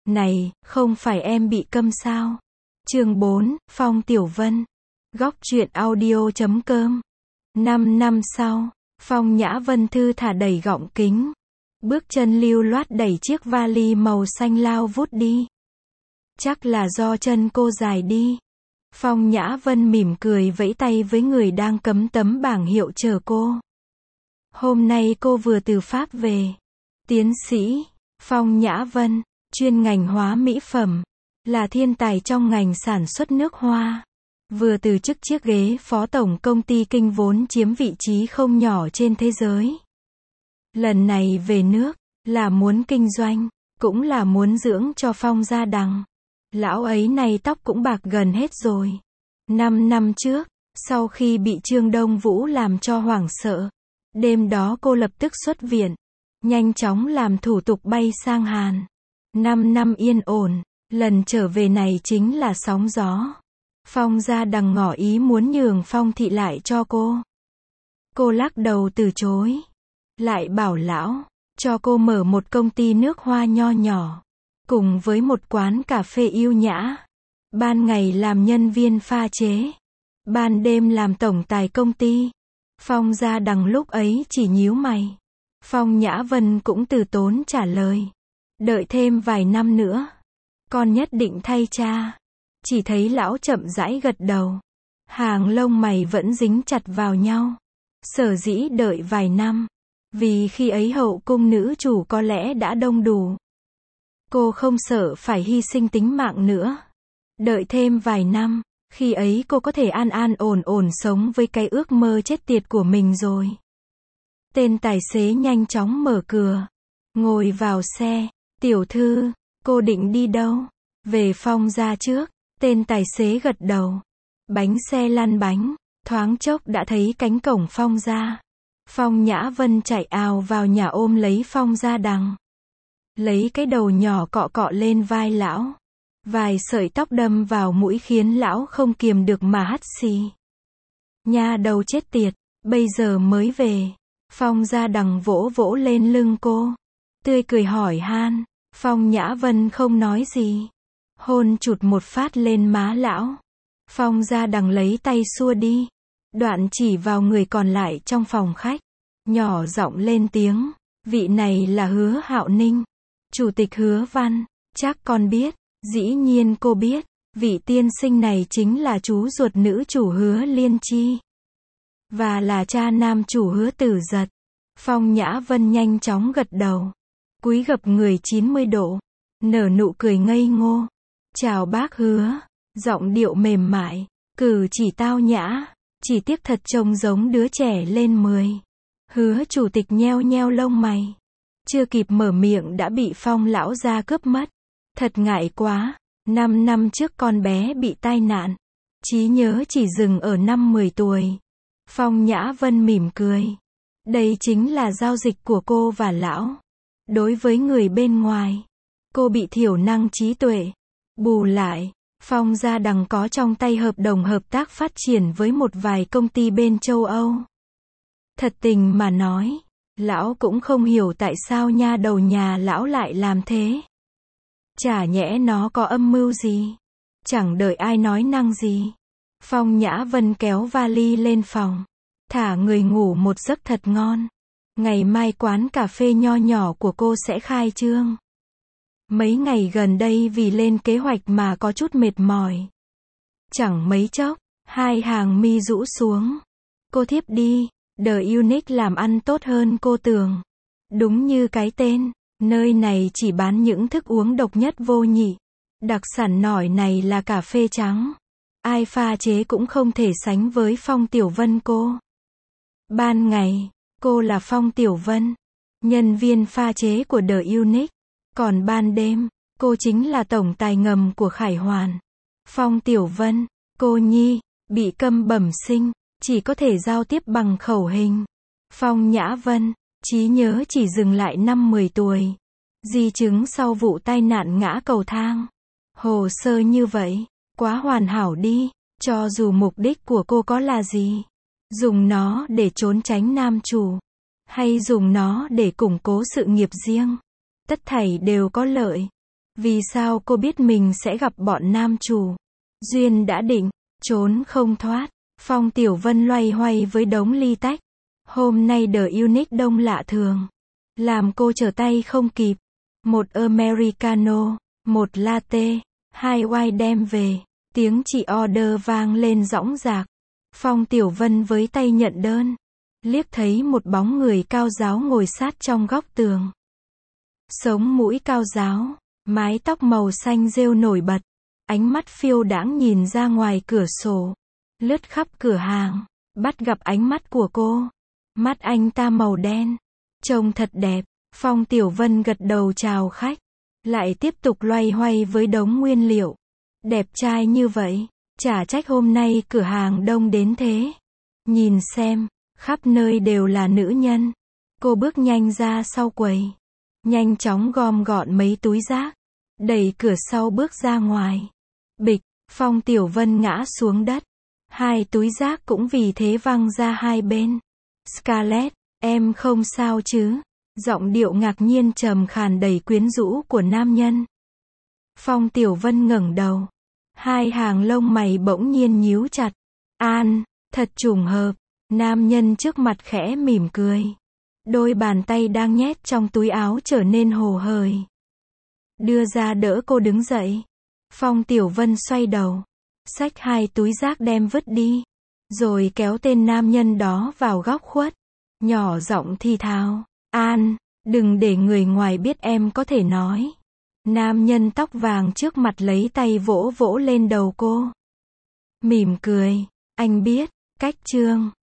Này, không phải em bị câm sao? Chương 4, Phong Tiểu Vân. Góc truyện audio.com. 5 năm sau, Phong Nhã Vân thư thả đẩy gọng kính. Bước chân lưu loát đẩy chiếc vali màu xanh lao vút đi. Chắc là do chân cô dài đi. Phong Nhã Vân mỉm cười vẫy tay với người đang cắm tấm bảng hiệu chờ cô. Hôm nay cô vừa từ Pháp về. Tiến sĩ Phong Nhã Vân, chuyên ngành hóa mỹ phẩm, là thiên tài trong ngành sản xuất nước hoa. Vừa từ chức chiếc ghế phó tổng công ty kinh vốn chiếm vị trí không nhỏ trên thế giới. Lần này về nước, là muốn kinh doanh, cũng là muốn dưỡng cho Phong Gia Đằng. Lão ấy này tóc cũng bạc gần hết rồi. 5 năm trước, sau khi bị Trương Đông Vũ làm cho hoảng sợ, đêm đó cô lập tức xuất viện, nhanh chóng làm thủ tục bay sang Hàn. 5 năm yên ổn, lần trở về này chính là sóng gió. Phong Gia Đằng ngỏ ý muốn nhường Phong thị lại cho cô. Cô lắc đầu từ chối. Lại bảo lão, cho cô mở một công ty nước hoa nho nhỏ, cùng với một quán cà phê yêu nhã. Ban ngày làm nhân viên pha chế, ban đêm làm tổng tài công ty. Phong Gia Đằng lúc ấy chỉ nhíu mày. Phong Nhã Vân cũng từ tốn trả lời. Đợi thêm vài năm nữa, con nhất định thay cha. Chỉ thấy lão chậm rãi gật đầu. Hàng lông mày vẫn dính chặt vào nhau. Sở dĩ đợi vài năm, vì khi ấy hậu cung nữ chủ có lẽ đã đông đủ. Cô không sợ phải hy sinh tính mạng nữa. Đợi thêm vài năm, khi ấy cô có thể an an ổn ổn sống với cái ước mơ chết tiệt của mình rồi. Tên tài xế nhanh chóng mở cửa. Ngồi vào xe. Tiểu thư, cô định đi đâu? Về Phong gia trước. Tên tài xế gật đầu. Bánh xe lăn bánh, thoáng chốc đã thấy cánh cổng Phong gia. Phong Nhã Vân chạy ào vào nhà ôm lấy Phong Gia Đằng. Lấy cái đầu nhỏ cọ cọ lên vai lão. Vài sợi tóc đâm vào mũi khiến lão không kiềm được mà hắt xì. Nha đầu chết tiệt, bây giờ mới về. Phong Gia Đằng vỗ vỗ lên lưng cô. Tươi cười hỏi han. Phong Nhã Vân không nói gì. Hôn chụt một phát lên má lão. Phong Gia Đằng lấy tay xua đi. Đoạn chỉ vào người còn lại trong phòng khách. Nhỏ giọng lên tiếng. Vị này là Hứa Hạo Ninh. Chủ tịch Hứa Văn. Chắc con biết. Dĩ nhiên cô biết. Vị tiên sinh này chính là chú ruột nữ chủ Hứa Liên Chi. Và là cha nam chủ Hứa Tử Giật. Phong Nhã Vân nhanh chóng gật đầu. Cúi gập người 90 độ. Nở nụ cười ngây ngô. Chào bác Hứa. Giọng điệu mềm mại. Cử chỉ tao nhã. Chỉ tiếc thật trông giống đứa trẻ lên 10. Hứa chủ tịch nheo nheo lông mày. Chưa kịp mở miệng đã bị Phong lão gia cướp mất. Thật ngại quá. 5 năm trước con bé bị tai nạn. Trí nhớ chỉ dừng ở năm 10 tuổi. Phong Nhã Vân mỉm cười. Đây chính là giao dịch của cô và lão. Đối với người bên ngoài, cô bị thiểu năng trí tuệ. Bù lại, Phong Gia Đằng có trong tay hợp đồng hợp tác phát triển với một vài công ty bên châu Âu. Thật tình mà nói, lão cũng không hiểu tại sao nha đầu nhà lão lại làm thế. Chả nhẽ nó có âm mưu gì. Chẳng đợi ai nói năng gì. Phong Nhã Vân kéo vali lên phòng. Thả người ngủ một giấc thật ngon. Ngày mai quán cà phê nho nhỏ của cô sẽ khai trương. Mấy ngày gần đây vì lên kế hoạch mà có chút mệt mỏi. Chẳng mấy chốc, hai hàng mi rũ xuống. Cô thiếp đi. The Unique làm ăn tốt hơn cô tưởng. Đúng như cái tên, nơi này chỉ bán những thức uống độc nhất vô nhị. Đặc sản nổi này là cà phê trắng. Ai pha chế cũng không thể sánh với Phong Tiểu Vân cô. Ban ngày, cô là Phong Tiểu Vân, nhân viên pha chế của The Unique. Còn ban đêm, cô chính là tổng tài ngầm của Khải Hoàn. Phong Tiểu Vân, cô nhi, bị câm bẩm sinh, chỉ có thể giao tiếp bằng khẩu hình. Phong Nhã Vân, trí nhớ chỉ dừng lại năm 10 tuổi. Di chứng sau vụ tai nạn ngã cầu thang. Hồ sơ như vậy, quá hoàn hảo đi. Cho dù mục đích của cô có là gì, dùng nó để trốn tránh nam chủ, hay dùng nó để củng cố sự nghiệp riêng, tất thảy đều có lợi. Vì sao cô biết mình sẽ gặp bọn nam chủ? Duyên đã định, trốn không thoát. Phong Tiểu Vân loay hoay với đống ly tách. Hôm nay The Unique đông lạ thường. Làm cô trở tay không kịp. Một Americano, một latte, 2 white đem về. Tiếng chị order vang lên dõng dạc. Phong Tiểu Vân với tay nhận đơn. Liếc thấy một bóng người cao ráo ngồi sát trong góc tường. Sống mũi cao ráo, mái tóc màu xanh rêu nổi bật. Ánh mắt phiêu đãng nhìn ra ngoài cửa sổ. Lướt khắp cửa hàng, bắt gặp ánh mắt của cô. Mắt anh ta màu đen. Trông thật đẹp. Phong Tiểu Vân gật đầu chào khách. Lại tiếp tục loay hoay với đống nguyên liệu. Đẹp trai như vậy, chả trách hôm nay cửa hàng đông đến thế. Nhìn xem, khắp nơi đều là nữ nhân. Cô bước nhanh ra sau quầy. Nhanh chóng gom gọn mấy túi rác. Đẩy cửa sau bước ra ngoài. Bịch, Phong Tiểu Vân ngã xuống đất. 2 túi rác cũng vì thế văng ra hai bên. Scarlett, em không sao chứ? Giọng điệu ngạc nhiên trầm khàn đầy quyến rũ của nam nhân. Phong Tiểu Vân ngẩng đầu. 2 hàng lông mày bỗng nhiên nhíu chặt. An, thật trùng hợp. Nam nhân trước mặt khẽ mỉm cười. Đôi bàn tay đang nhét trong túi áo trở nên hồ hởi. Đưa ra đỡ cô đứng dậy. Phong Tiểu Vân xoay đầu. Xách 2 túi rác đem vứt đi. Rồi kéo tên nam nhân đó vào góc khuất. Nhỏ giọng thì thào. An, đừng để người ngoài biết em có thể nói. Nam nhân tóc vàng trước mặt lấy tay vỗ vỗ lên đầu cô. Mỉm cười. Anh biết, cách chương.